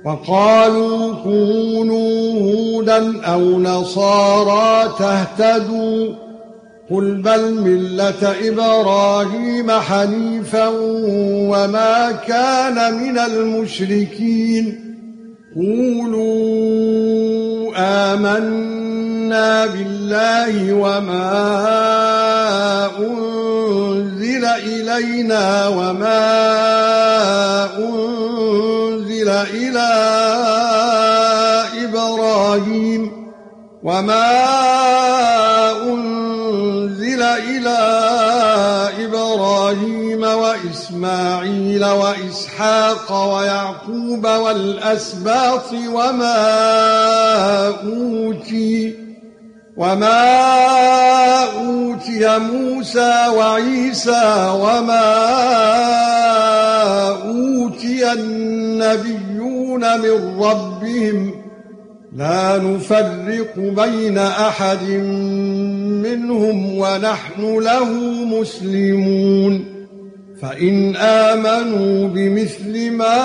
وقالوا كونوا هودا أو نصارى تهتدوا قل بل ملة إبراهيم حنيفا وما كان من المشركين قولوا آمنا بالله وما أنزل إلينا وما أنزل إلى إبراهيم وإسماعيل وإسحاق ويعقوب والأسباط وما أوتي موسى وعيسى وما أوتي النبيون من ربهم لا نفرق بين أحد منهم ونحن له مسلمون فإن آمنوا بمثل ما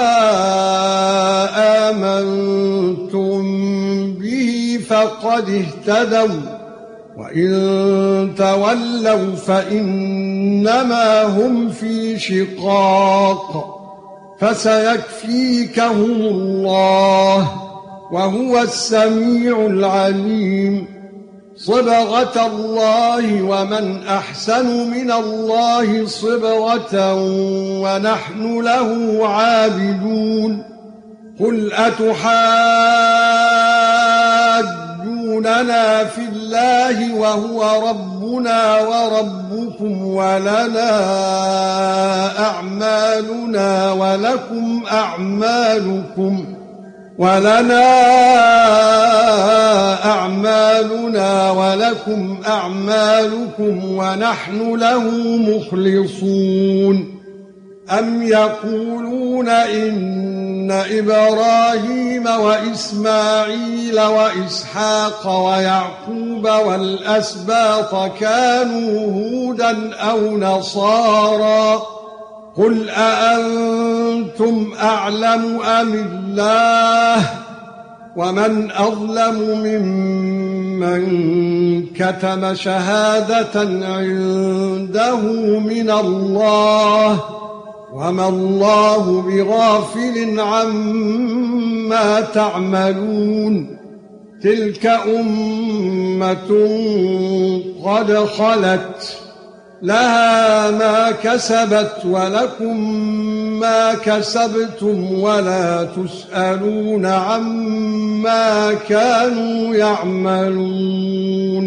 آمنتم به فقد اهتدوا وإن تولوا فإنما هم في شقاق فسيكفيكهم الله وهو السميع العليم صبغة الله ومن أحسن من الله صبغة ونحن له عابدون قل أتحاجوننا في الله وهو ربنا وربكم ولنا أعمالنا ولكم أعمالكم ونحن له مخلصون أم يقولون إن إبراهيم وإسماعيل وإسحاق ويعقوب والأسباط كانوا هودا أو نصارى قل أأنتم أعلم أم الله ومن أظلم ممن كتم شهادة عنده من الله وما الله بغافل عما تعملون تلك أمة قد خلت لها ما كسبت ولكم ما كسبتم ولا تسألون عما كانوا يعملون